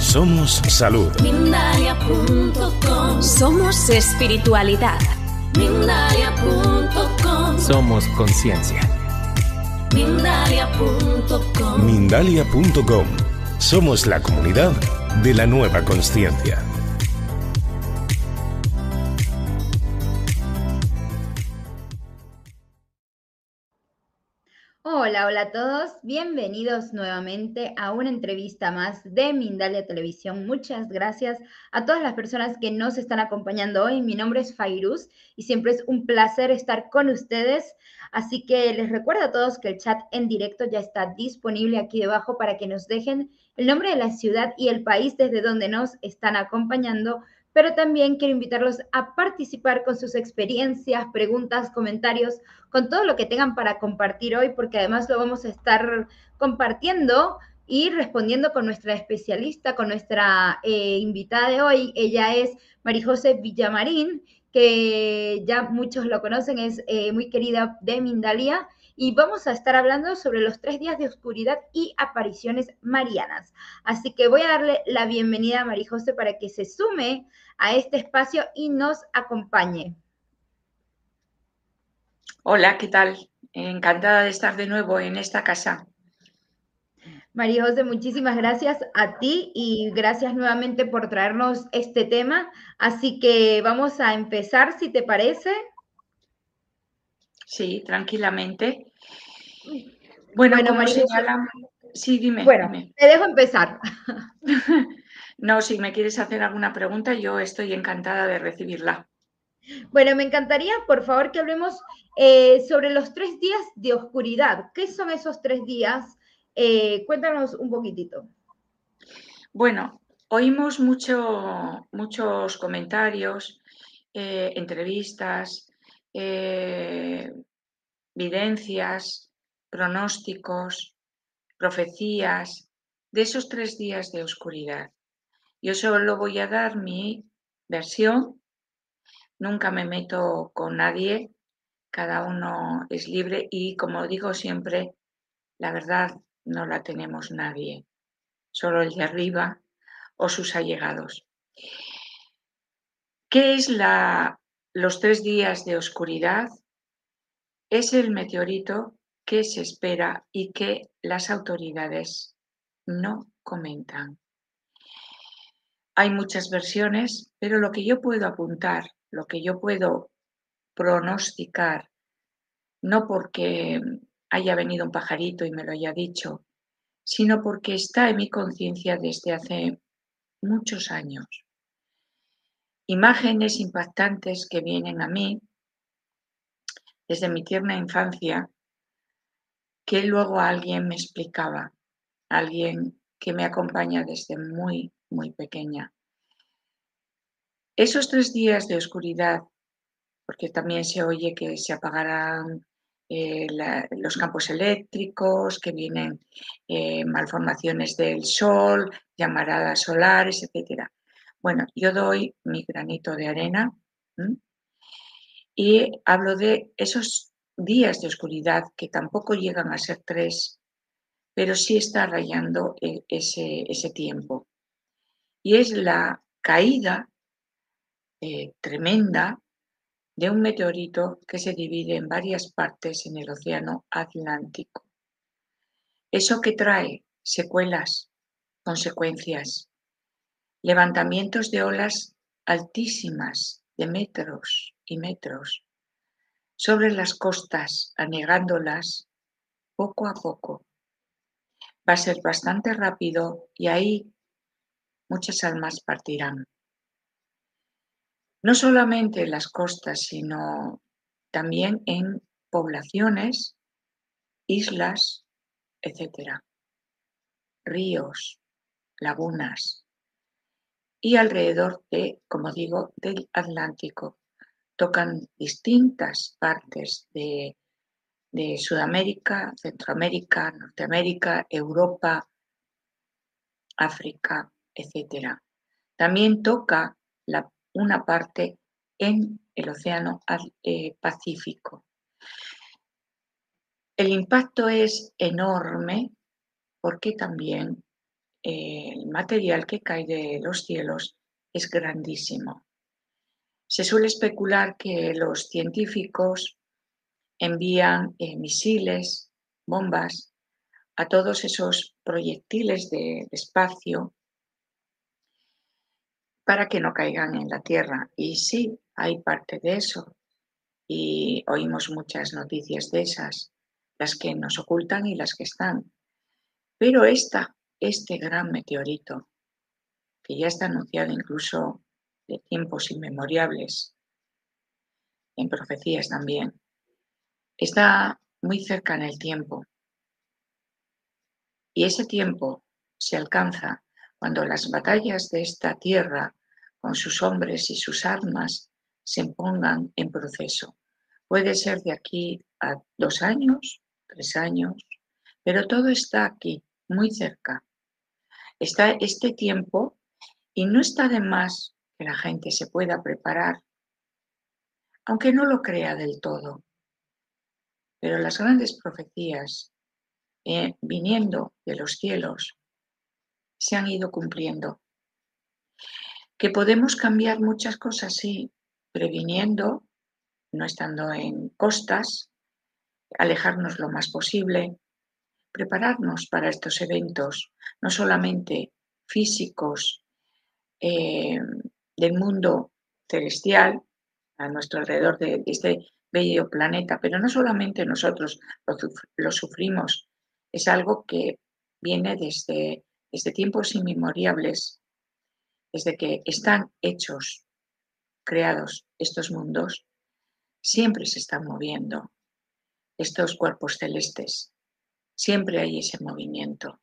Somos salud. Mindalia.com. Somos espiritualidad. Mindalia.com. Somos conciencia. Mindalia.com. Mindalia.com. Somos la comunidad de la nueva consciencia. Hola a todos, bienvenidos nuevamente a una entrevista más de Mindalia Televisión. Muchas gracias a todas las personas que nos están acompañando hoy. Mi nombre es Fairuz y siempre es un placer estar con ustedes. Así que les recuerdo a todos que el chat en directo ya está disponible aquí debajo para que nos dejen el nombre de la ciudad y el país desde donde nos están acompañando. Pero también quiero invitarlos a participar con sus experiencias, preguntas, comentarios, con todo lo que tengan para compartir hoy, porque además lo vamos a estar compartiendo y respondiendo con nuestra especialista, con nuestra invitada de hoy. Ella es Marijose Villamarín, que ya muchos lo conocen, es muy querida de Mindalia, y vamos a estar hablando sobre los 3 días de oscuridad y apariciones marianas. Así que voy a darle la bienvenida a Marijose para que se sume a este espacio y nos acompañe. Hola, ¿qué tal? Encantada de estar de nuevo en esta casa. Marijose, muchísimas gracias a ti y gracias nuevamente por traernos este tema. Así que vamos a empezar, si te parece. Sí, tranquilamente. Bueno, como señalamos... Sí, dime. Te dejo empezar. No, si me quieres hacer alguna pregunta, yo estoy encantada de recibirla. Bueno, me encantaría, por favor, que hablemos sobre los 3 días de oscuridad. ¿Qué son esos 3 días? Cuéntanos un poquitito. Bueno, oímos muchos comentarios, entrevistas, videncias, pronósticos, profecías de esos 3 días de oscuridad. Yo solo voy a dar mi versión, nunca me meto con nadie, cada uno es libre y, como digo siempre, la verdad no la tenemos nadie, solo el de arriba o sus allegados. ¿Qué es los 3 días de oscuridad? Es el meteorito que se espera y que las autoridades no comentan. Hay muchas versiones, pero lo que yo puedo apuntar, lo que yo puedo pronosticar, no porque haya venido un pajarito y me lo haya dicho, sino porque está en mi conciencia desde hace muchos años. Imágenes impactantes que vienen a mí desde mi tierna infancia, que luego alguien me explicaba, alguien que me acompaña desde muy, muy pequeña. Esos 3 días de oscuridad, porque también se oye que se apagarán los campos eléctricos, que vienen malformaciones del sol, llamaradas solares, etc. Bueno, yo doy mi granito de arena y hablo de esos días de oscuridad que tampoco llegan a ser 3, pero sí está rayando ese tiempo. Y es la caída tremenda de un meteorito que se divide en varias partes en el océano Atlántico. Eso que trae secuelas, consecuencias, levantamientos de olas altísimas de metros y metros sobre las costas, anegándolas poco a poco. Va a ser bastante rápido y ahí muchas almas partirán. No solamente en las costas, sino también en poblaciones, islas, etc. Ríos, lagunas y alrededor como digo, del Atlántico. Tocan distintas partes de Sudamérica, Centroamérica, Norteamérica, Europa, África, etc. También toca una parte en el Océano Pacífico. El impacto es enorme porque también el material que cae de los cielos es grandísimo. Se suele especular que los científicos envían misiles, bombas, a todos esos proyectiles de espacio para que no caigan en la Tierra. Y sí, hay parte de eso. Y oímos muchas noticias de esas, las que nos ocultan y las que están. Pero este gran meteorito, que ya está anunciado incluso de tiempos inmemorables, en profecías también, está muy cerca en el tiempo. Y ese tiempo se alcanza cuando las batallas de esta tierra, con sus hombres y sus armas, se pongan en proceso. Puede ser de aquí a 2 años, 3 años, pero todo está aquí, muy cerca. Está este tiempo y no está de más que la gente se pueda preparar, aunque no lo crea del todo. Pero las grandes profecías viniendo de los cielos se han ido cumpliendo. Que podemos cambiar muchas cosas, sí, previniendo, no estando en costas, alejarnos lo más posible, prepararnos para estos eventos, no solamente físicos del mundo celestial, a nuestro alrededor de este bello planeta, pero no solamente nosotros lo sufrimos, es algo que viene desde tiempos inmemoriales, desde que están hechos, creados estos mundos, siempre se están moviendo estos cuerpos celestes, siempre hay ese movimiento.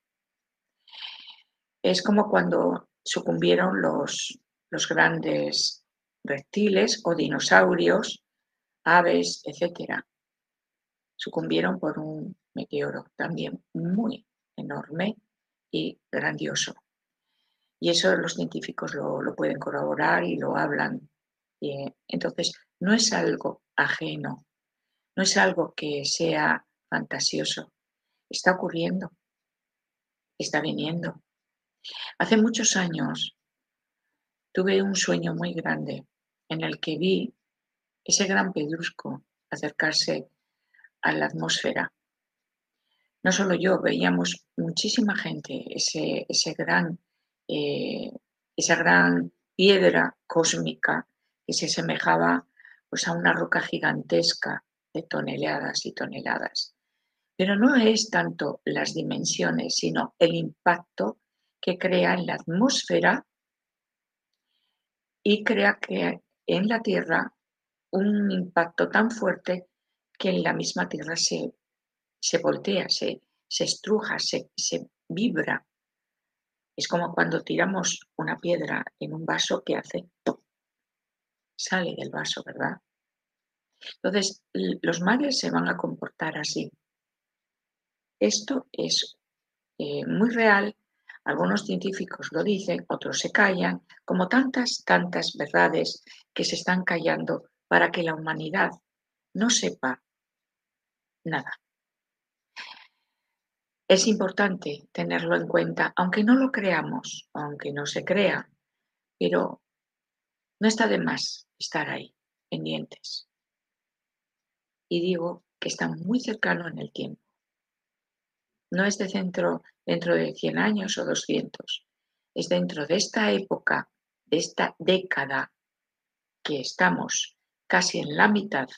Es como cuando sucumbieron los grandes reptiles o dinosaurios, aves, etcétera. Sucumbieron por un meteoro también muy enorme y grandioso. Y eso los científicos lo pueden corroborar y lo hablan. Entonces, no es algo ajeno, no es algo que sea fantasioso. Está ocurriendo, está viniendo. Hace muchos años tuve un sueño muy grande en el que vi ese gran pedrusco acercarse a la atmósfera. No solo yo, veíamos muchísima gente, esa gran piedra cósmica que se asemejaba pues, a una roca gigantesca de toneladas y toneladas. Pero no es tanto las dimensiones, sino el impacto que crea en la atmósfera y crea que en la Tierra un impacto tan fuerte que en la misma Tierra se voltea, se estruja, se vibra. Es como cuando tiramos una piedra en un vaso que hace ¡pum! Sale del vaso, ¿verdad? Entonces, los mares se van a comportar así. Esto es muy real. Algunos científicos lo dicen, otros se callan, como tantas verdades que se están callando para que la humanidad no sepa nada. Es importante tenerlo en cuenta, aunque no lo creamos, aunque no se crea, pero no está de más estar ahí, pendientes. Y digo que está muy cercano en el tiempo. No es dentro de 100 años o 200, es dentro de esta época, de esta década que estamos casi en la mitad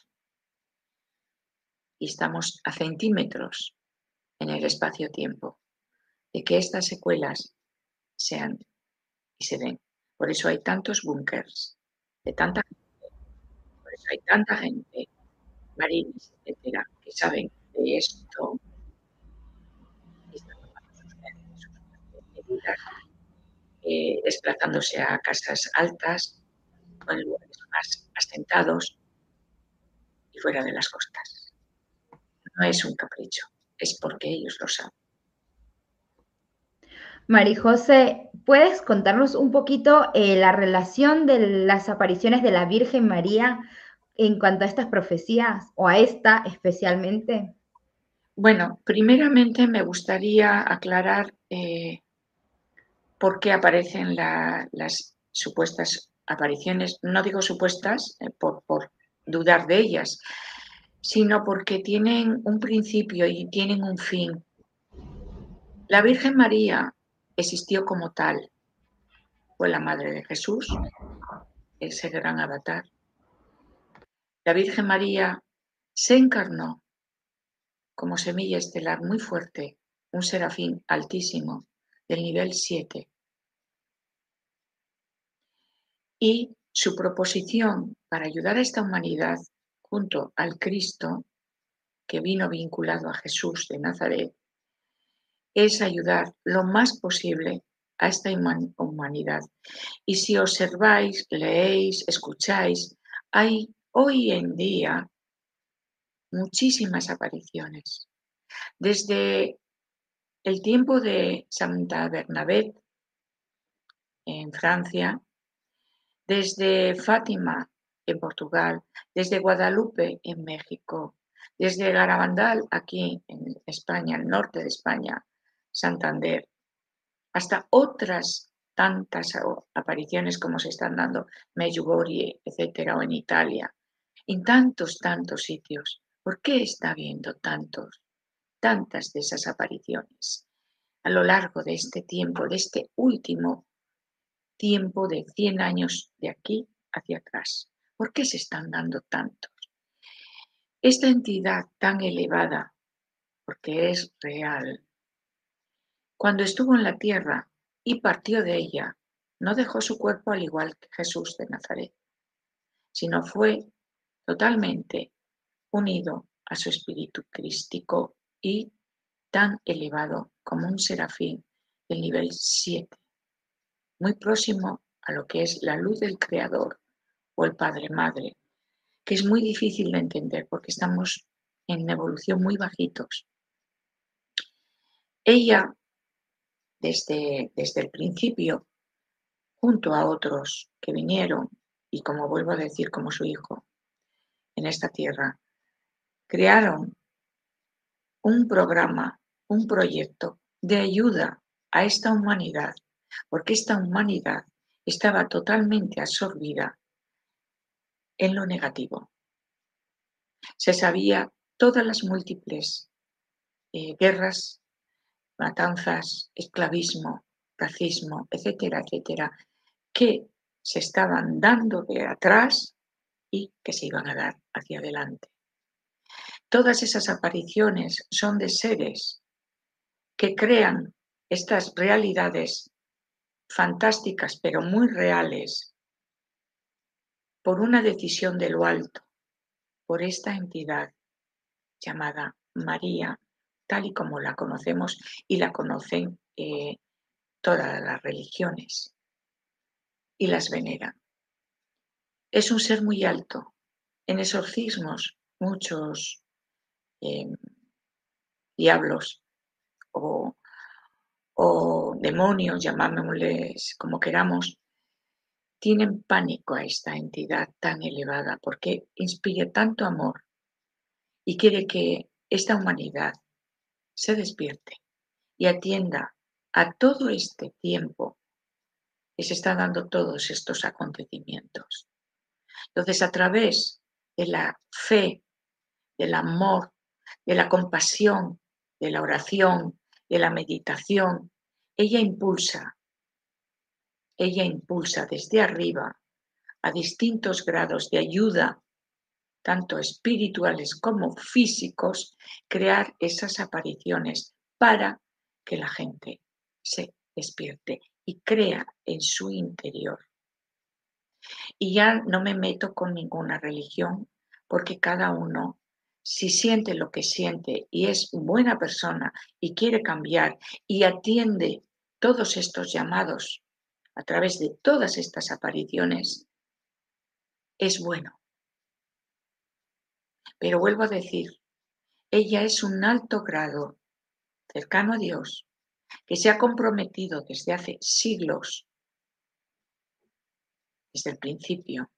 y estamos a centímetros en el espacio-tiempo, de que estas secuelas sean y se den. Por eso hay tantos búnkers, de tanta gente, por eso hay tanta gente, marines, etcétera, que saben de esto y están tomando sus medidas, desplazándose a casas altas o en lugares más asentados y fuera de las costas. No es un capricho, es porque ellos lo saben. Marijose, ¿puedes contarnos un poquito la relación de las apariciones de la Virgen María en cuanto a estas profecías o a esta especialmente? Bueno, primeramente me gustaría aclarar por qué aparecen las supuestas apariciones. No digo supuestas por dudar de ellas, sino porque tienen un principio y tienen un fin. La Virgen María existió como tal, fue la madre de Jesús, ese gran avatar. La Virgen María se encarnó como semilla estelar muy fuerte, un serafín altísimo del nivel 7. Y su proposición para ayudar a esta humanidad junto al Cristo, que vino vinculado a Jesús de Nazaret, es ayudar lo más posible a esta humanidad. Y si observáis, leéis, escucháis, hay hoy en día muchísimas apariciones. Desde el tiempo de Santa Bernabé en Francia, desde Fátima en Portugal, desde Guadalupe en México, desde Garabandal aquí en España, el norte de España, Santander, hasta otras tantas apariciones como se están dando Medjugorje, etcétera, o en Italia, en tantos sitios. ¿Por qué está habiendo tantas de esas apariciones a lo largo de este tiempo, de este último tiempo de 100 años de aquí hacia atrás? ¿Por qué se están dando tantos? Esta entidad tan elevada, porque es real, cuando estuvo en la tierra y partió de ella, no dejó su cuerpo al igual que Jesús de Nazaret, sino fue totalmente unido a su espíritu crístico y tan elevado como un serafín del nivel 7, muy próximo a lo que es la luz del Creador o el Padre Madre, que es muy difícil de entender porque estamos en evolución muy bajitos. Ella, desde el principio, junto a otros que vinieron, y como vuelvo a decir, como su hijo, en esta tierra, crearon un programa, un proyecto de ayuda a esta humanidad, porque esta humanidad estaba totalmente absorbida en lo negativo. Se sabía todas las múltiples guerras, matanzas, esclavismo, racismo, etcétera, etcétera, que se estaban dando de atrás y que se iban a dar hacia adelante. Todas esas apariciones son de seres que crean estas realidades fantásticas pero muy reales por una decisión de lo alto, por esta entidad llamada María, tal y como la conocemos y la conocen todas las religiones y las veneran. Es un ser muy alto. En exorcismos, muchos diablos o demonios, llamémosles como queramos, tienen pánico a esta entidad tan elevada porque inspira tanto amor y quiere que esta humanidad se despierte y atienda a todo este tiempo que se está dando todos estos acontecimientos. Entonces, a través de la fe, del amor, de la compasión, de la oración, de la meditación, ella impulsa desde arriba a distintos grados de ayuda, tanto espirituales como físicos, crear esas apariciones para que la gente se despierte y crea en su interior. Y ya no me meto con ninguna religión, porque cada uno, si siente lo que siente y es buena persona y quiere cambiar y atiende todos estos llamados a través de todas estas apariciones, es bueno. Pero vuelvo a decir, ella es un alto grado cercano a Dios, que se ha comprometido desde hace siglos, desde el principio,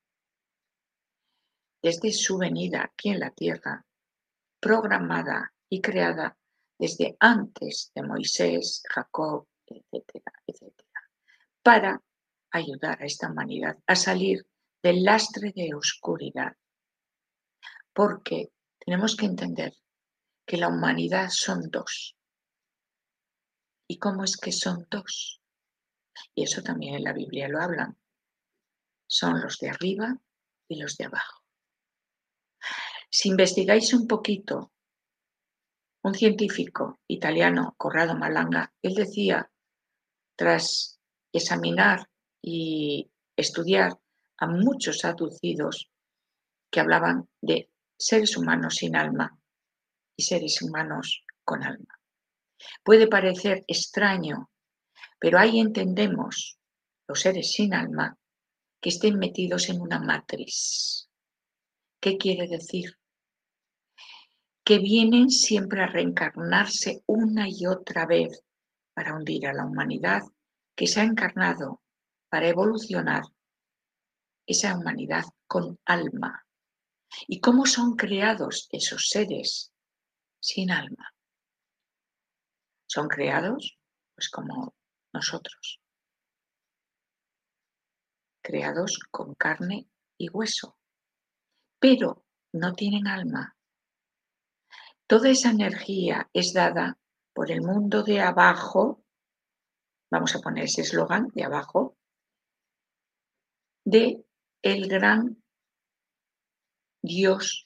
desde su venida aquí en la tierra, programada y creada desde antes de Moisés, Jacob, etcétera, etcétera. para ayudar a esta humanidad a salir del lastre de oscuridad. Porque tenemos que entender que la humanidad son dos. ¿Y cómo es que son dos? Y eso también en la Biblia lo hablan. Son los de arriba y los de abajo. Si investigáis un poquito, un científico italiano, Corrado Malanga, él decía, tras examinar y estudiar a muchos aducidos que hablaban de seres humanos sin alma y seres humanos con alma. Puede parecer extraño, pero ahí entendemos los seres sin alma que estén metidos en una matriz. ¿Qué quiere decir? Que vienen siempre a reencarnarse una y otra vez para hundir a la humanidad que se ha encarnado para evolucionar esa humanidad con alma. ¿Y cómo son creados esos seres sin alma? Son creados, pues como nosotros, creados con carne y hueso, pero no tienen alma. Toda esa energía es dada por el mundo de abajo, vamos a poner ese eslogan de abajo, de el gran Dios,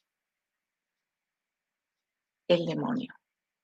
el demonio.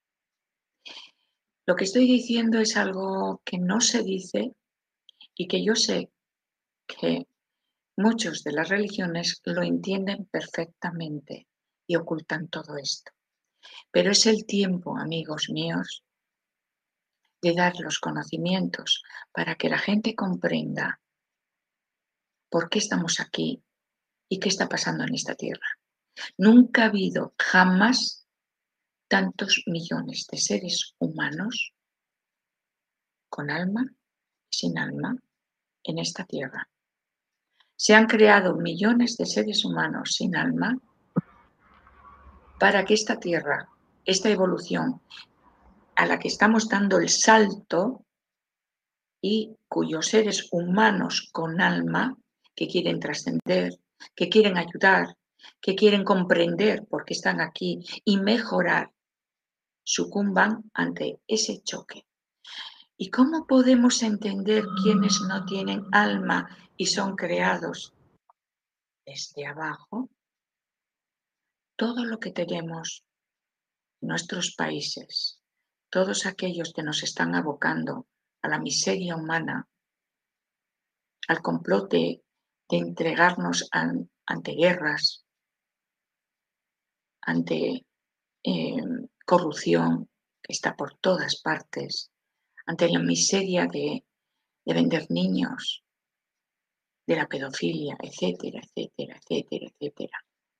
Lo que estoy diciendo es algo que no se dice y que yo sé que muchos de las religiones lo entienden perfectamente y ocultan todo esto. Pero es el tiempo, amigos míos, de dar los conocimientos para que la gente comprenda por qué estamos aquí y qué está pasando en esta tierra. Nunca ha habido jamás tantos millones de seres humanos con alma y sin alma en esta tierra. Se han creado millones de seres humanos sin alma para que esta tierra, esta evolución a la que estamos dando el salto y cuyos seres humanos con alma que quieren trascender, que quieren ayudar, que quieren comprender por qué están aquí y mejorar, sucumban ante ese choque. ¿Y cómo podemos entender quiénes no tienen alma y son creados desde abajo? Todo lo que tenemos en nuestros países, todos aquellos que nos están abocando a la miseria humana, al complot de entregarnos ante guerras, ante corrupción que está por todas partes, ante la miseria de vender niños, de la pedofilia, etcétera, etcétera, etcétera, etcétera.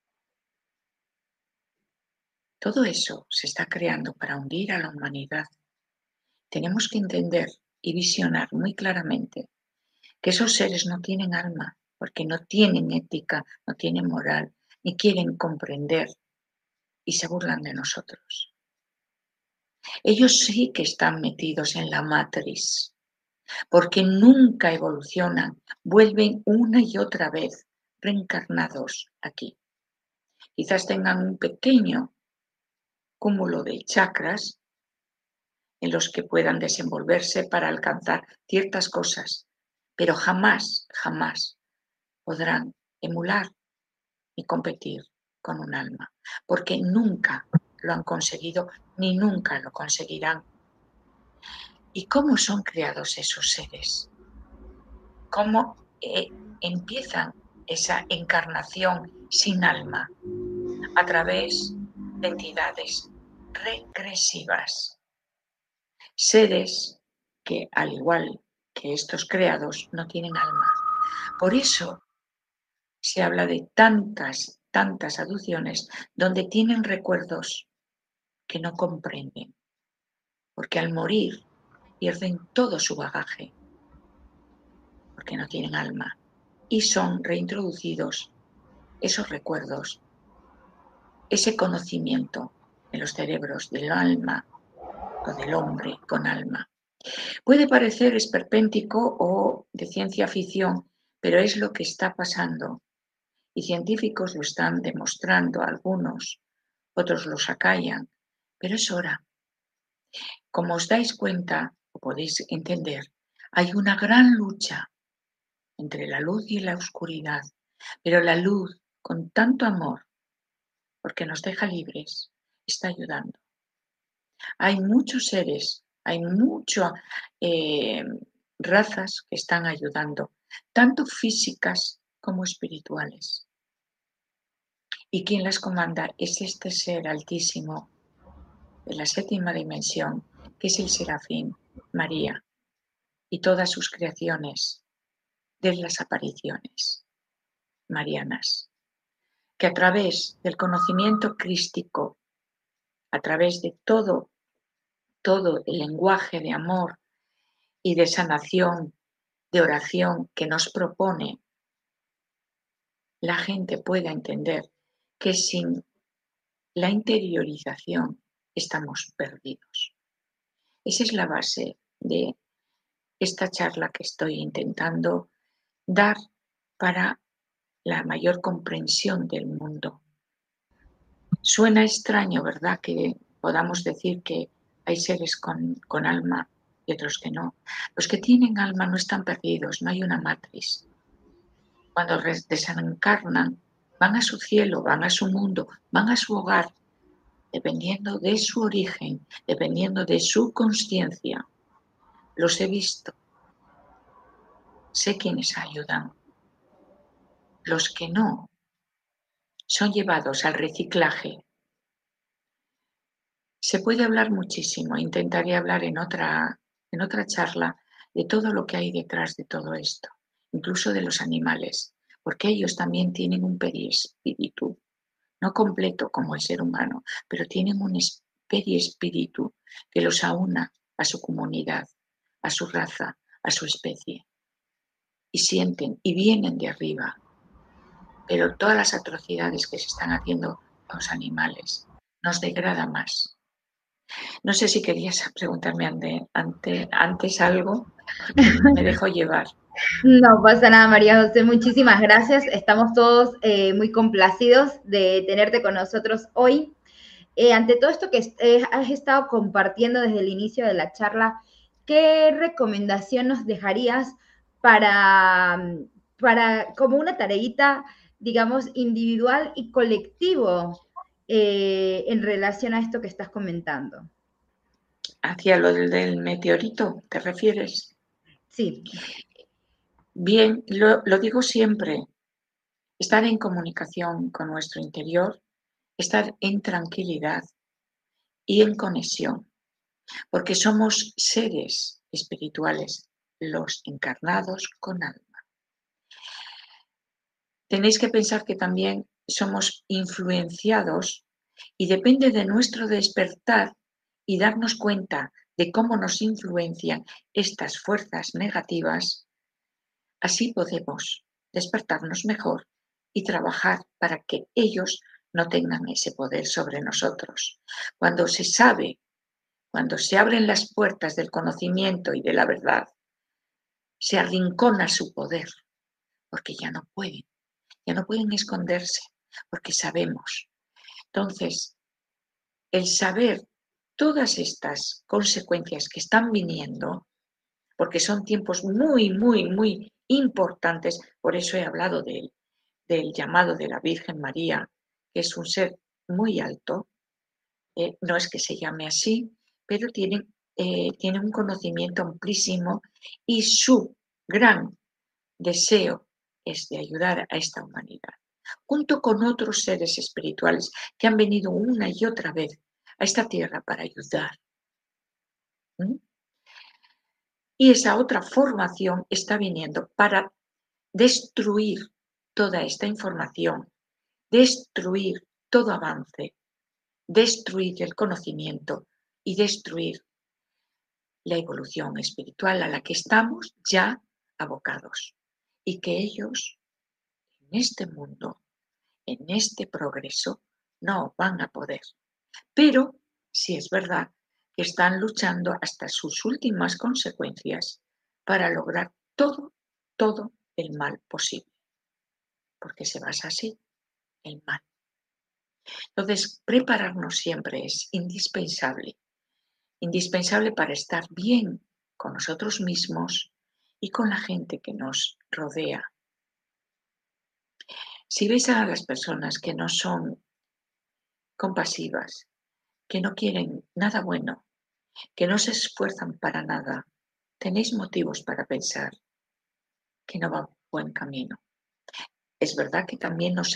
Todo eso se está creando para hundir a la humanidad. Tenemos que entender y visionar muy claramente que esos seres no tienen alma, porque no tienen ética, no tienen moral, ni quieren comprender y se burlan de nosotros. Ellos sí que están metidos en la matriz, porque nunca evolucionan, vuelven una y otra vez reencarnados aquí. Quizás tengan un pequeño cúmulo de chakras en los que puedan desenvolverse para alcanzar ciertas cosas, pero jamás, jamás podrán emular ni competir con un alma, porque nunca lo han conseguido ni nunca lo conseguirán. ¿Y cómo son creados esos seres? ¿Cómo empiezan esa encarnación sin alma? A través de entidades regresivas. Seres que, al igual que estos creados, no tienen alma. Por eso se habla de tantas aducciones donde tienen recuerdos que no comprenden, porque al morir pierden todo su bagaje, porque no tienen alma, y son reintroducidos esos recuerdos, ese conocimiento en los cerebros del alma o del hombre con alma. Puede parecer esperpéntico o de ciencia ficción, pero es lo que está pasando. Y científicos lo están demostrando, algunos, otros los acallan, pero es hora. Como os dais cuenta, o podéis entender, hay una gran lucha entre la luz y la oscuridad, pero la luz, con tanto amor, porque nos deja libres, está ayudando. Hay muchos seres, hay muchas razas que están ayudando, tanto físicas como espirituales. Y quien las comanda es este ser altísimo de la 7ª dimensión, que es el Serafín María, y todas sus creaciones de las apariciones marianas, que a través del conocimiento crístico, a través de todo el lenguaje de amor y de sanación, de oración que nos propone, la gente pueda entender que sin la interiorización estamos perdidos. Esa es la base de esta charla que estoy intentando dar para la mayor comprensión del mundo. Suena extraño, ¿verdad?, que podamos decir que hay seres con alma y otros que no. Los que tienen alma no están perdidos, no hay una matriz. Cuando desencarnan, van a su cielo, van a su mundo, van a su hogar, dependiendo de su origen, dependiendo de su consciencia. Los he visto, sé quiénes ayudan. Los que no son llevados al reciclaje. Se puede hablar muchísimo, intentaré hablar en otra charla de todo lo que hay detrás de todo esto, incluso de los animales, porque ellos también tienen un perispíritu, no completo como el ser humano, pero tienen un perispíritu que los aúna a su comunidad, a su raza, a su especie, y sienten y vienen de arriba. Pero todas las atrocidades que se están haciendo a los animales nos degrada más. No sé si querías preguntarme antes algo, porque me dejo llevar. No pasa nada, María José, muchísimas gracias. Estamos todos muy complacidos de tenerte con nosotros hoy. Ante todo esto que has estado compartiendo desde el inicio de la charla, ¿qué recomendación nos dejarías para como una tareita, digamos, individual y colectivo en relación a esto que estás comentando? ¿Hacia lo del meteorito te refieres? Sí. Bien, lo digo siempre, estar en comunicación con nuestro interior, estar en tranquilidad y en conexión, porque somos seres espirituales, los encarnados con alma. Tenéis que pensar que también somos influenciados y depende de nuestro despertar y darnos cuenta de cómo nos influencian estas fuerzas negativas, así podemos despertarnos mejor y trabajar para que ellos no tengan ese poder sobre nosotros. Cuando se sabe, cuando se abren las puertas del conocimiento y de la verdad, se arrincona su poder, porque ya no pueden esconderse, porque sabemos. Entonces, el saber todas estas consecuencias que están viniendo, porque son tiempos muy, muy, muy importantes, por eso he hablado del llamado de la Virgen María, que es un ser muy alto, no es que se llame así, pero tiene un conocimiento amplísimo y su gran deseo es de ayudar a esta humanidad, junto con otros seres espirituales que han venido una y otra vez a esta tierra para ayudar. Y esa otra formación está viniendo para destruir toda esta información, destruir todo avance, destruir el conocimiento y destruir la evolución espiritual a la que estamos ya abocados. Y que ellos, en este mundo, en este progreso, no van a poder. Pero, si es verdad, que están luchando hasta sus últimas consecuencias para lograr todo el mal posible, porque se basa así, el mal. Entonces, prepararnos siempre es indispensable para estar bien con nosotros mismos y con la gente que nos rodea. Si ves a las personas que no son compasivas, que no quieren nada bueno, que no se esfuerzan para nada, tenéis motivos para pensar que no va por buen camino. Es verdad que también nos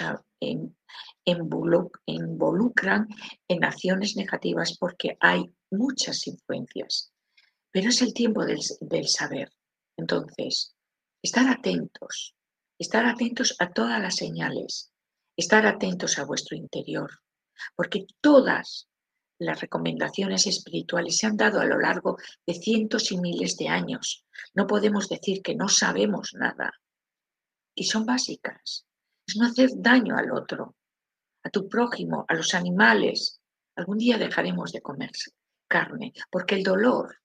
involucran en acciones negativas porque hay muchas influencias, pero es el tiempo del saber. Entonces, estar atentos a todas las señales, estar atentos a vuestro interior, porque todas las recomendaciones espirituales se han dado a lo largo de cientos y miles de años. No podemos decir que no sabemos nada. Y son básicas. Es no hacer daño al otro, a tu prójimo, a los animales. Algún día dejaremos de comer carne, porque el dolor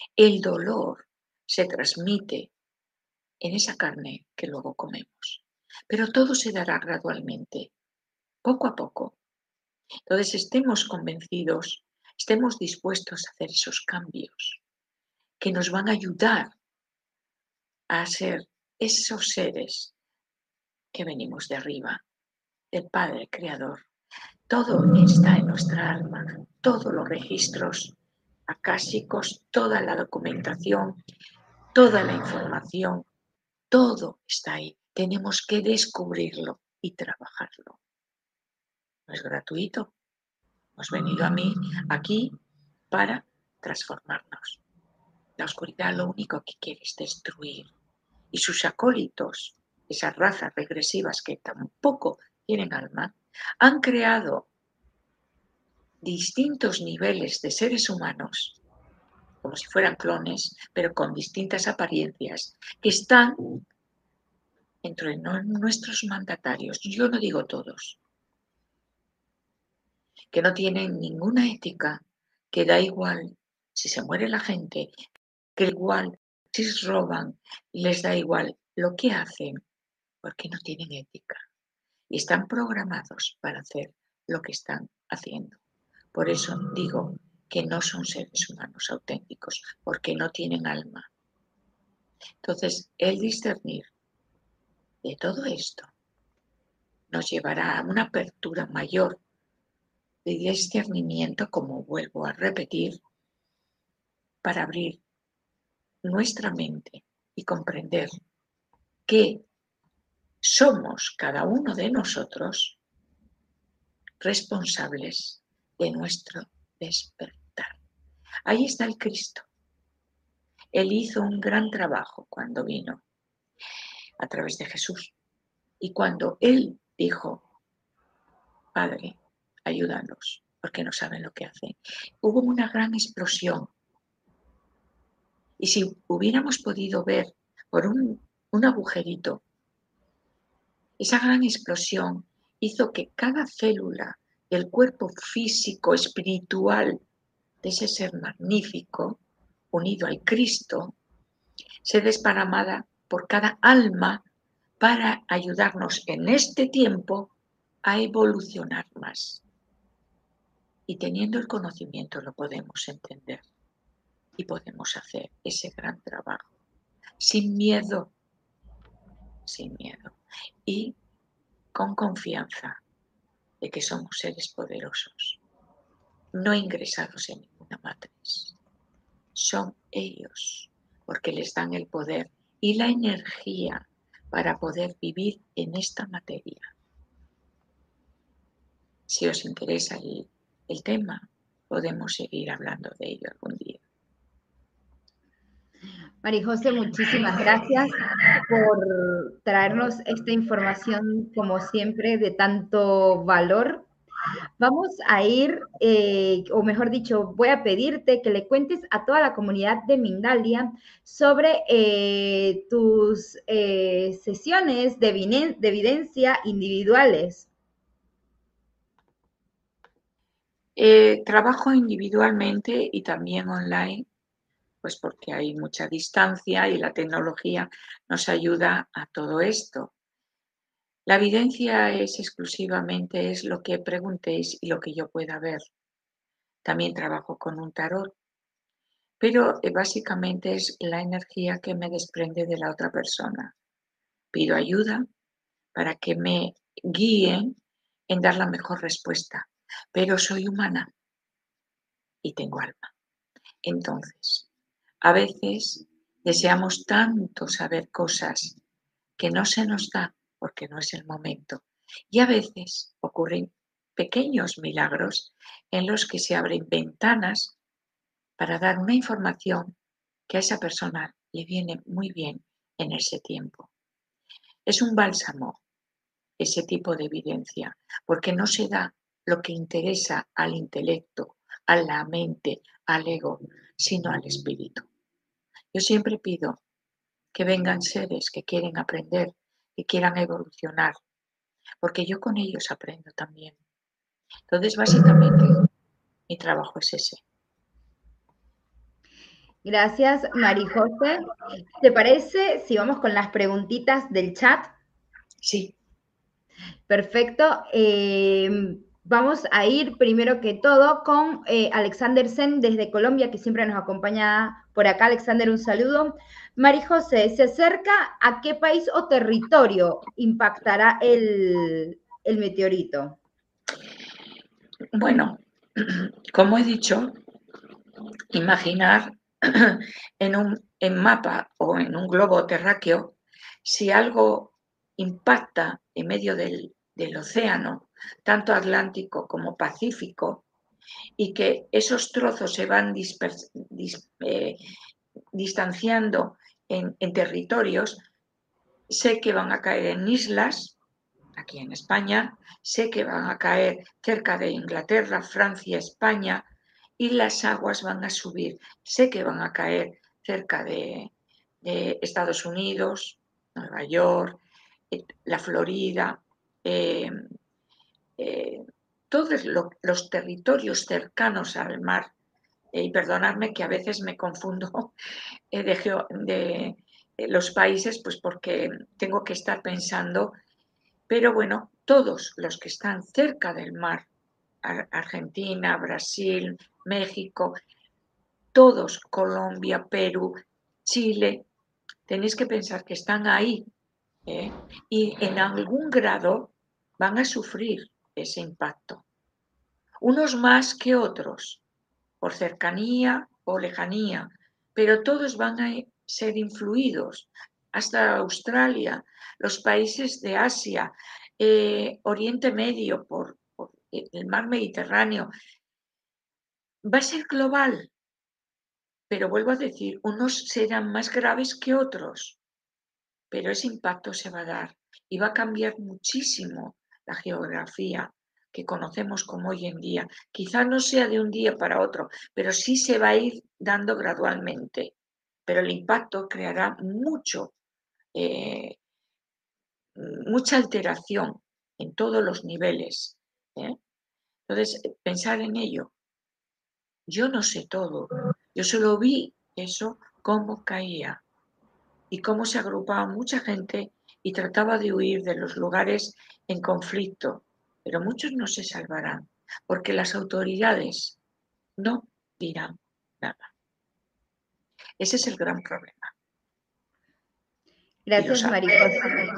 se transmite en esa carne que luego comemos. Pero todo se dará gradualmente, poco a poco. Entonces estemos convencidos, estemos dispuestos a hacer esos cambios que nos van a ayudar a ser esos seres que venimos de arriba, del Padre Creador. Todo está en nuestra alma, todos los registros acásicos, toda la documentación, toda la información, todo está ahí. Tenemos que descubrirlo y trabajarlo. No es gratuito. Hemos venido aquí para transformarnos. La oscuridad lo único que quiere es destruir. Y sus acólitos, esas razas regresivas que tampoco tienen alma, han creado distintos niveles de seres humanos, como si fueran clones, pero con distintas apariencias, que están entre nuestros mandatarios. Yo no digo todos, que no tienen ninguna ética, que da igual si se muere la gente, que igual si roban, les da igual lo que hacen, porque no tienen ética. Y están programados para hacer lo que están haciendo. Por eso digo que no son seres humanos auténticos, porque no tienen alma. Entonces, el discernir de todo esto nos llevará a una apertura mayor de discernimiento, como vuelvo a repetir, para abrir nuestra mente y comprender que somos cada uno de nosotros responsables de nuestro despertar. Ahí está el Cristo. Él hizo un gran trabajo cuando vino a través de Jesús. Y cuando Él dijo, Padre, ayúdanos, porque no saben lo que hacen, hubo una gran explosión. Y si hubiéramos podido ver por un agujerito, esa gran explosión hizo que cada célula del cuerpo físico, espiritual de ese ser magnífico, unido al Cristo, se desparramara por cada alma para ayudarnos en este tiempo a evolucionar más. Y teniendo el conocimiento lo podemos entender y podemos hacer ese gran trabajo sin miedo y con confianza de que somos seres poderosos, no ingresados en ninguna matriz. Son ellos, porque les dan el poder y la energía para poder vivir en esta materia. Si os interesa el tema, podemos seguir hablando de ello algún día. María José, muchísimas gracias por traernos esta información, como siempre, de tanto valor. Vamos a ir, o mejor dicho, voy a pedirte que le cuentes a toda la comunidad de Mindalia sobre tus sesiones de evidencia individuales. Trabajo individualmente y también online, pues porque hay mucha distancia y la tecnología nos ayuda a todo esto. La evidencia es exclusivamente lo que preguntéis y lo que yo pueda ver. También trabajo con un tarot, pero básicamente es la energía que me desprende de la otra persona. Pido ayuda para que me guíen en dar la mejor respuesta, pero soy humana y tengo alma. Entonces, a veces deseamos tanto saber cosas que no se nos da porque no es el momento. Y a veces ocurren pequeños milagros en los que se abren ventanas para dar una información que a esa persona le viene muy bien en ese tiempo. Es un bálsamo ese tipo de evidencia, porque no se da lo que interesa al intelecto, a la mente, al ego, sino al espíritu. Yo siempre pido que vengan seres que quieren aprender, que quieran evolucionar, porque yo con ellos aprendo también. Entonces, básicamente, mi trabajo es ese. Gracias, Marijose. ¿Te parece si vamos con las preguntitas del chat? Sí. Perfecto. Vamos a ir primero que todo con Alexander Sen desde Colombia, que siempre nos acompaña por acá. Alexander, un saludo. Marijose, ¿se acerca a qué país o territorio impactará el meteorito? Bueno, como he dicho, imaginar en mapa o en un globo terráqueo, si algo impacta en medio del océano, tanto Atlántico como Pacífico, y que esos trozos se van distanciando en territorios, sé que van a caer en islas, aquí en España, sé que van a caer cerca de Inglaterra, Francia, España, y las aguas van a subir. Sé que van a caer cerca de Estados Unidos, Nueva York, la Florida, todos los territorios cercanos al mar. Y perdonadme que a veces me confundo de los países, pues porque tengo que estar pensando, pero bueno, todos los que están cerca del mar, Argentina, Brasil, México, todos, Colombia, Perú, Chile, tenéis que pensar que están ahí, ¿eh? Y en algún grado van a sufrir ese impacto. Unos más que otros, por cercanía o lejanía, pero todos van a ser influidos. Hasta Australia, los países de Asia, Oriente Medio, por el mar Mediterráneo. Va a ser global, pero vuelvo a decir, unos serán más graves que otros, pero ese impacto se va a dar y va a cambiar muchísimo la geografía que conocemos como hoy en día. Quizá no sea de un día para otro, pero sí se va a ir dando gradualmente. Pero el impacto creará mucha alteración en todos los niveles, ¿eh? Entonces, pensar en ello. Yo no sé todo, yo solo vi eso, cómo caía y cómo se agrupaba mucha gente y trataba de huir de los lugares en conflicto, pero muchos no se salvarán porque las autoridades no dirán nada. Ese es el gran problema. Gracias, Marijose.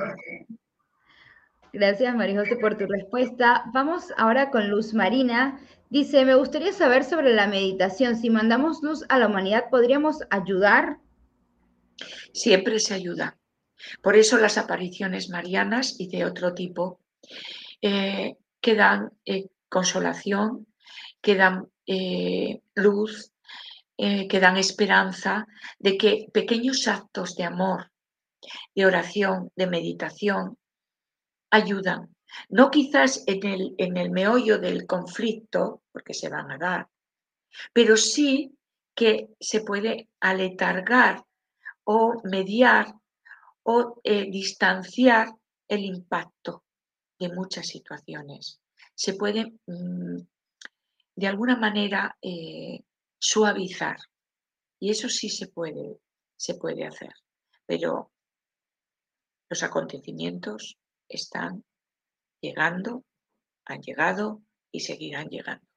Gracias, Marijose, por tu respuesta. Vamos ahora con Luz Marina. Dice, me gustaría saber sobre la meditación. Si mandamos luz a la humanidad, ¿podríamos ayudar? Siempre se ayuda. Por eso las apariciones marianas y de otro tipo que dan consolación, que dan luz, que dan esperanza de que pequeños actos de amor, de oración, de meditación, ayudan. No quizás en el meollo del conflicto, porque se van a dar, pero sí que se puede aletargar o mediar o distanciar el impacto de muchas situaciones. Se puede de alguna manera suavizar. Y eso sí se puede hacer. Pero los acontecimientos están llegando, han llegado y seguirán llegando.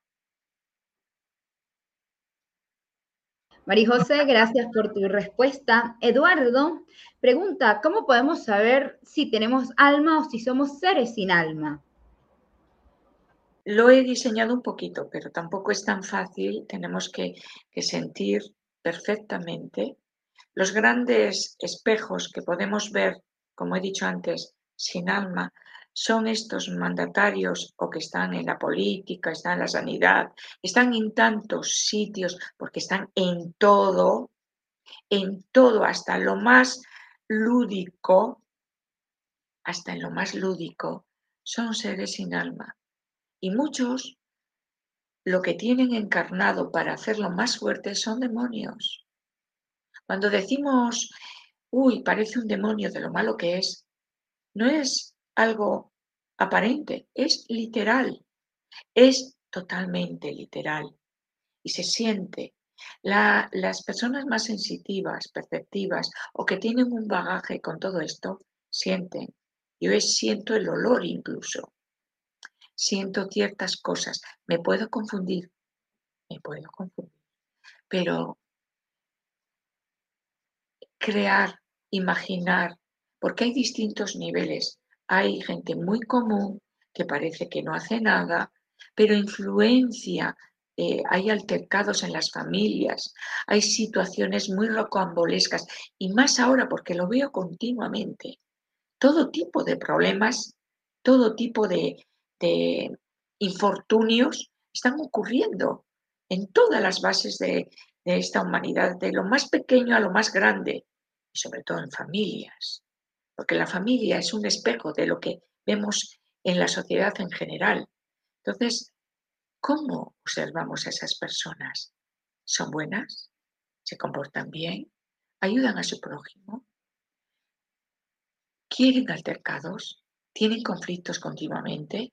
María José, gracias por tu respuesta. Eduardo pregunta, ¿cómo podemos saber si tenemos alma o si somos seres sin alma? Lo he diseñado un poquito, pero tampoco es tan fácil. Tenemos que sentir perfectamente. Los grandes espejos que podemos ver, como he dicho antes, sin alma, son estos mandatarios o que están en la política, están en la sanidad, están en tantos sitios, porque están en todo, hasta lo más lúdico, hasta en lo más lúdico, son seres sin alma. Y muchos lo que tienen encarnado para hacerlo más fuerte son demonios. Cuando decimos, uy, parece un demonio de lo malo que es, no es algo aparente, es literal, es totalmente literal y se siente. Las personas más sensitivas, perceptivas o que tienen un bagaje con todo esto, sienten. Yo siento el olor incluso, siento ciertas cosas, me puedo confundir, pero crear, imaginar, porque hay distintos niveles. Hay gente muy común que parece que no hace nada, pero influencia, hay altercados en las familias, hay situaciones muy rocambolescas y más ahora porque lo veo continuamente. Todo tipo de problemas, todo tipo de infortunios están ocurriendo en todas las bases de esta humanidad, de lo más pequeño a lo más grande, y sobre todo en familias, porque la familia es un espejo de lo que vemos en la sociedad en general. Entonces, ¿cómo observamos a esas personas? ¿Son buenas? ¿Se comportan bien? ¿Ayudan a su prójimo? ¿Quieren altercados? ¿Tienen conflictos continuamente?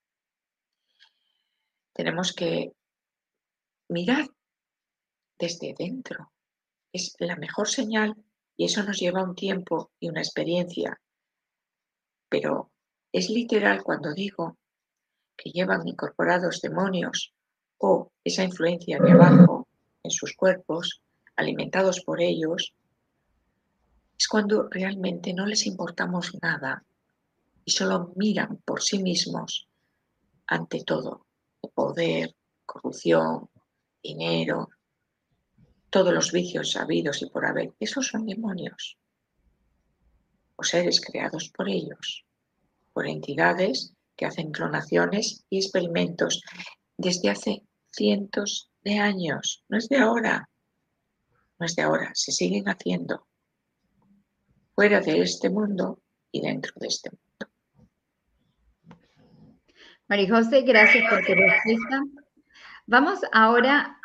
Tenemos que mirar desde dentro. Es la mejor señal y eso nos lleva un tiempo y una experiencia. Pero es literal cuando digo que llevan incorporados demonios o esa influencia de abajo en sus cuerpos, alimentados por ellos, es cuando realmente no les importamos nada y solo miran por sí mismos ante todo, poder, corrupción, dinero, todos los vicios sabidos y por haber. Esos son demonios o seres creados por ellos, por entidades que hacen clonaciones y experimentos desde hace cientos de años. No es de ahora, no es de ahora, se siguen haciendo fuera de este mundo y dentro de este mundo. María José, gracias por tu respuesta. Vamos ahora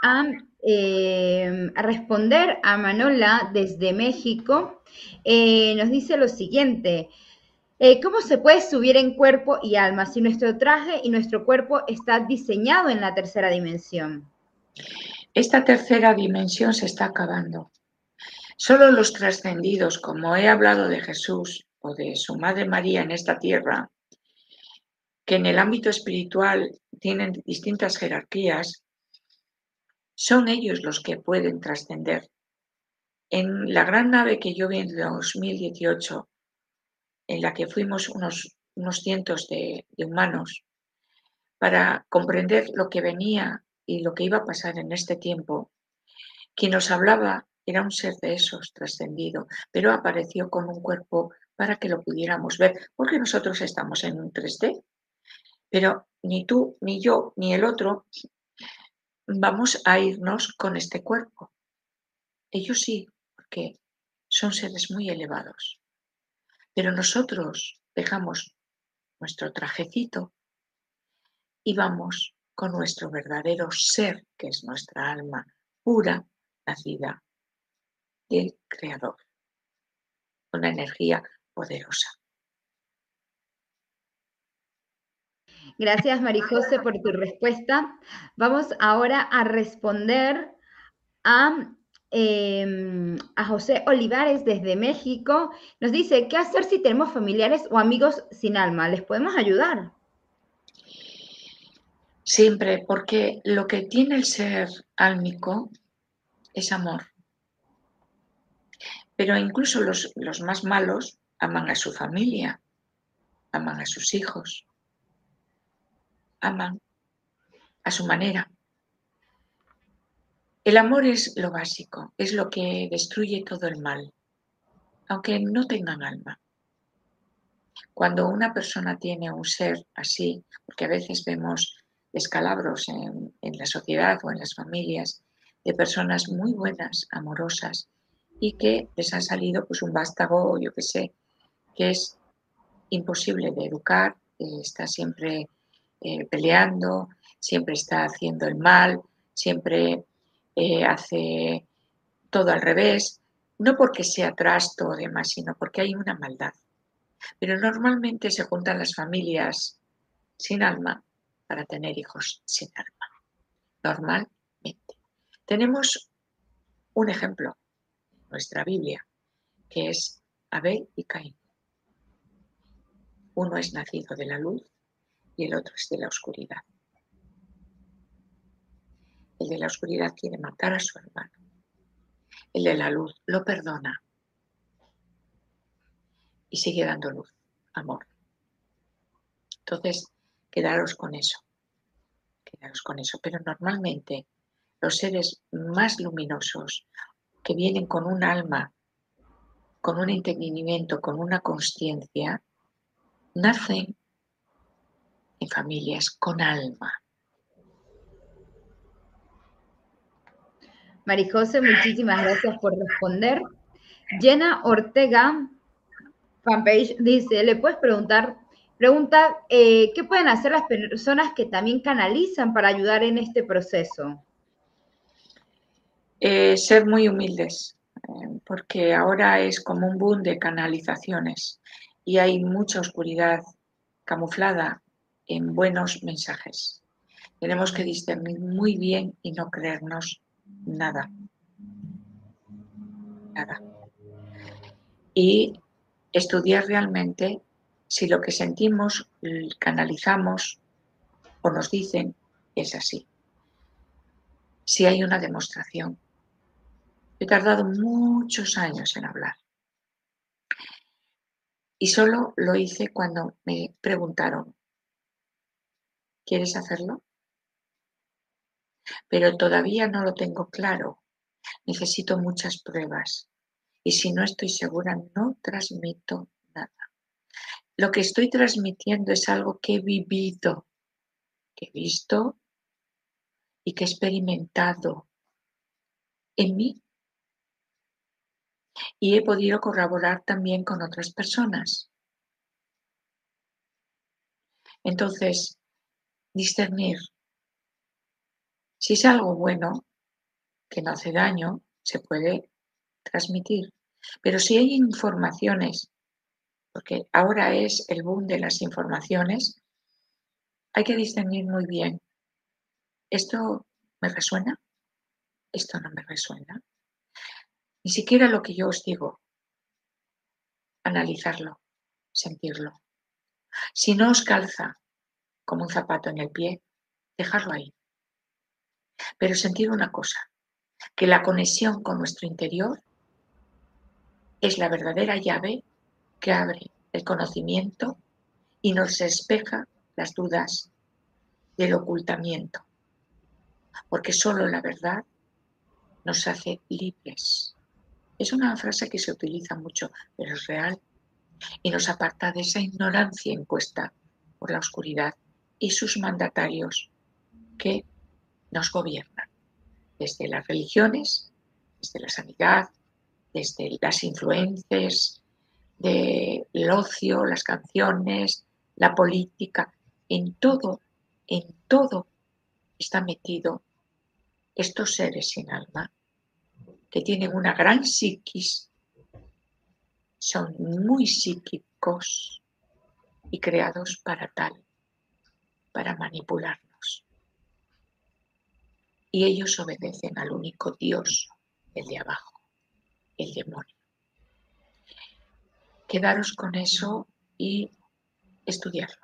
a responder a Manola desde México. Nos dice lo siguiente. ¿Cómo se puede subir en cuerpo y alma si nuestro traje y nuestro cuerpo está diseñado en la tercera dimensión? Esta tercera dimensión se está acabando. Solo los trascendidos, como he hablado de Jesús o de su Madre María en esta tierra, que en el ámbito espiritual tienen distintas jerarquías, son ellos los que pueden trascender. En la gran nave que yo vi en 2018, en la que fuimos unos cientos de humanos, para comprender lo que venía y lo que iba a pasar en este tiempo, quien nos hablaba era un ser de esos trascendido, pero apareció con un cuerpo para que lo pudiéramos ver, porque nosotros estamos en un 3D, pero ni tú, ni yo, ni el otro vamos a irnos con este cuerpo. Ellos sí, porque son seres muy elevados. Pero nosotros dejamos nuestro trajecito y vamos con nuestro verdadero ser, que es nuestra alma pura, nacida del Creador, una energía poderosa. Gracias, Marijose, por tu respuesta. Vamos ahora a responder a, a José Olivares desde México. Nos dice, ¿qué hacer si tenemos familiares o amigos sin alma? ¿Les podemos ayudar? Siempre, porque lo que tiene el ser álmico es amor. Pero incluso los más malos aman a su familia, aman a sus hijos, aman a su manera. El amor es lo básico, es lo que destruye todo el mal, aunque no tengan alma. Cuando una persona tiene un ser así, porque a veces vemos descalabros en la sociedad o en las familias de personas muy buenas, amorosas, y que les ha salido pues un vástago, yo qué sé, que es imposible de educar, está siempre peleando, siempre está haciendo el mal, siempre hace todo al revés, no porque sea trasto o demás, sino porque hay una maldad. Pero normalmente se juntan las familias sin alma para tener hijos sin alma, normalmente. Tenemos un ejemplo, nuestra Biblia, que es Abel y Caín. Uno es nacido de la luz y el otro es de la oscuridad. El de la oscuridad quiere matar a su hermano. El de la luz lo perdona y sigue dando luz, amor. Entonces, quedaros con eso. Pero normalmente los seres más luminosos que vienen con un alma, con un entendimiento, con una consciencia, nacen en familias con alma. Marijose, muchísimas gracias por responder. Jenna Ortega, fanpage, dice, ¿le puedes preguntar? Pregunta, ¿qué pueden hacer las personas que también canalizan para ayudar en este proceso? Ser muy humildes, porque ahora es como un boom de canalizaciones y hay mucha oscuridad camuflada en buenos mensajes. Tenemos que discernir muy bien y no creernos nada. Y estudiar realmente si lo que sentimos, canalizamos o nos dicen es así. Si hay una demostración. He tardado muchos años en hablar. Y solo lo hice cuando me preguntaron, ¿quieres hacerlo? Pero todavía no lo tengo claro. Necesito muchas pruebas. Y si no estoy segura, no transmito nada. Lo que estoy transmitiendo es algo que he vivido, que he visto y que he experimentado en mí. Y he podido corroborar también con otras personas. Entonces, discernir. Si es algo bueno, que no hace daño, se puede transmitir. Pero si hay informaciones, porque ahora es el boom de las informaciones, hay que discernir muy bien. ¿Esto me resuena? ¿Esto no me resuena? Ni siquiera lo que yo os digo. Analizarlo, sentirlo. Si no os calza como un zapato en el pie, dejarlo ahí. Pero sentir una cosa, que la conexión con nuestro interior es la verdadera llave que abre el conocimiento y nos despeja las dudas del ocultamiento, porque solo la verdad nos hace libres. Es una frase que se utiliza mucho, pero es real, y nos aparta de esa ignorancia impuesta por la oscuridad y sus mandatarios que nos gobiernan, desde las religiones, desde la sanidad, desde las influencias del ocio, las canciones, la política, en todo está metido estos seres sin alma, que tienen una gran psiquis, son muy psíquicos y creados para tal. para manipularnos. Y ellos obedecen al único Dios, el de abajo, el demonio. Quedaros con eso y estudiarlo.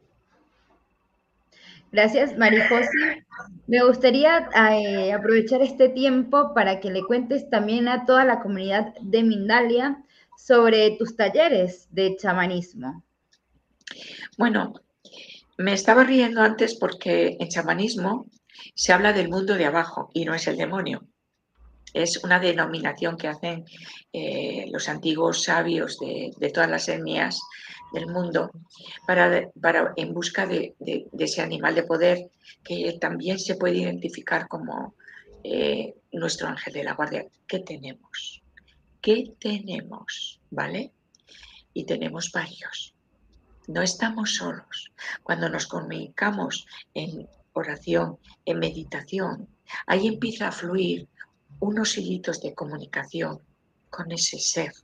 Gracias, Marijose. Me gustaría aprovechar este tiempo para que le cuentes también a toda la comunidad de Mindalia sobre tus talleres de chamanismo. Bueno, me estaba riendo antes porque en chamanismo se habla del mundo de abajo y no es el demonio. Es una denominación que hacen los antiguos sabios de todas las etnias del mundo en busca de ese animal de poder que también se puede identificar como nuestro ángel de la guardia. ¿Qué tenemos? ¿Qué tenemos? ¿Vale? Y tenemos varios. No estamos solos. Cuando nos comunicamos en oración, en meditación, ahí empieza a fluir unos hilitos de comunicación con ese ser.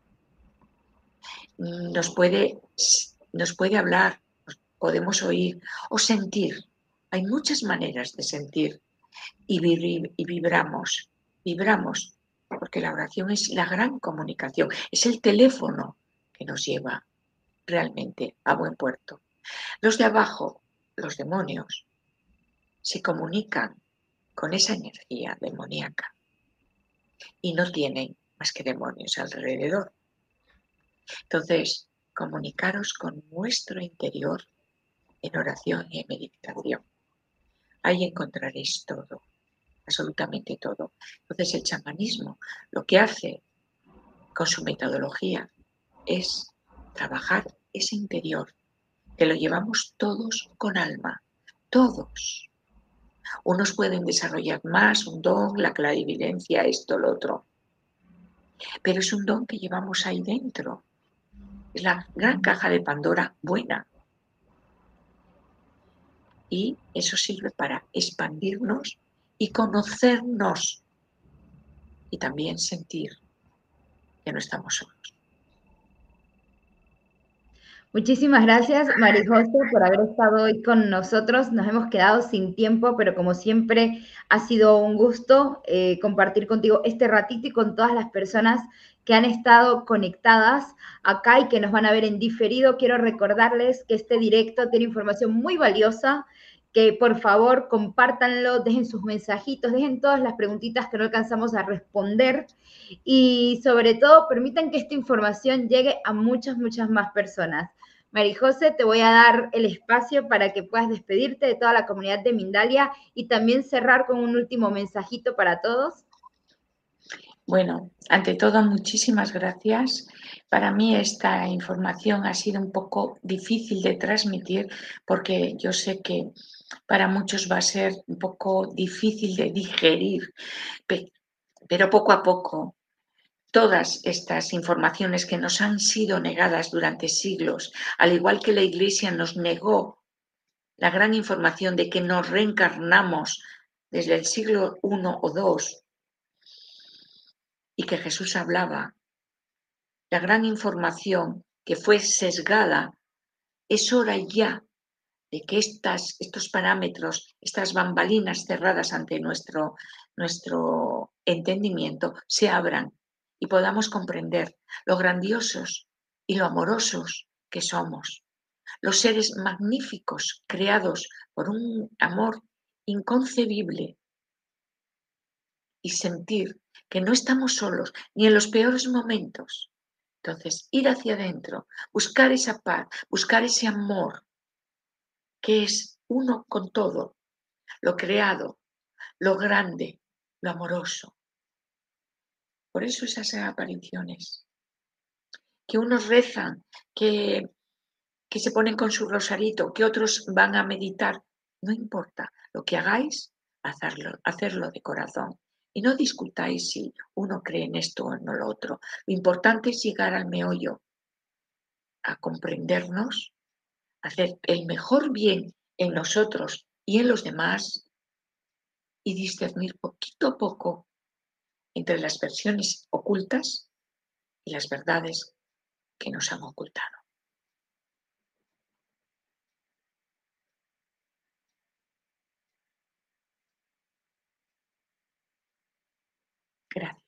Nos puede hablar, podemos oír o sentir. Hay muchas maneras de sentir y vibramos. Vibramos porque la oración es la gran comunicación, es el teléfono que nos lleva realmente a buen puerto. Los de abajo, los demonios, se comunican con esa energía demoníaca y no tienen más que demonios alrededor. Entonces, comunicaros con vuestro interior en oración y en meditación. Ahí encontraréis todo, absolutamente todo. Entonces, el chamanismo lo que hace con su metodología es trabajar ese interior, que lo llevamos todos con alma, todos. Unos pueden desarrollar más un don, la clarividencia, esto, lo otro, pero es un don que llevamos ahí dentro. Es la gran caja de Pandora buena. Y eso sirve para expandirnos y conocernos y también sentir que no estamos solos. Muchísimas gracias, Marijose, por haber estado hoy con nosotros. Nos hemos quedado sin tiempo, pero como siempre ha sido un gusto compartir contigo este ratito y con todas las personas que han estado conectadas acá y que nos van a ver en diferido. Quiero recordarles que este directo tiene información muy valiosa, que por favor compártanlo, dejen sus mensajitos, dejen todas las preguntitas que no alcanzamos a responder y sobre todo permitan que esta información llegue a muchas, muchas más personas. Marijose, te voy a dar el espacio para que puedas despedirte de toda la comunidad de Mindalia y también cerrar con un último mensajito para todos. Bueno, ante todo, muchísimas gracias. Para mí esta información ha sido un poco difícil de transmitir porque yo sé que para muchos va a ser un poco difícil de digerir, pero poco a poco todas estas informaciones que nos han sido negadas durante siglos, al igual que la Iglesia nos negó la gran información de que nos reencarnamos desde el siglo I o II y que Jesús hablaba, la gran información que fue sesgada, es hora ya de que estos parámetros, estas bambalinas cerradas ante nuestro entendimiento, se abran y podamos comprender lo grandiosos y lo amorosos que somos, los seres magníficos creados por un amor inconcebible y sentir que no estamos solos ni en los peores momentos. Entonces, ir hacia adentro, buscar esa paz, buscar ese amor que es uno con todo, lo creado, lo grande, lo amoroso. Por eso esas apariciones, que unos rezan, que se ponen con su rosarito, que otros van a meditar, no importa, lo que hagáis, hacerlo de corazón. Y no discutáis si uno cree en esto o en lo otro. Lo importante es llegar al meollo, a comprendernos, hacer el mejor bien en nosotros y en los demás y discernir poquito a poco entre las versiones ocultas y las verdades que nos han ocultado. Gracias.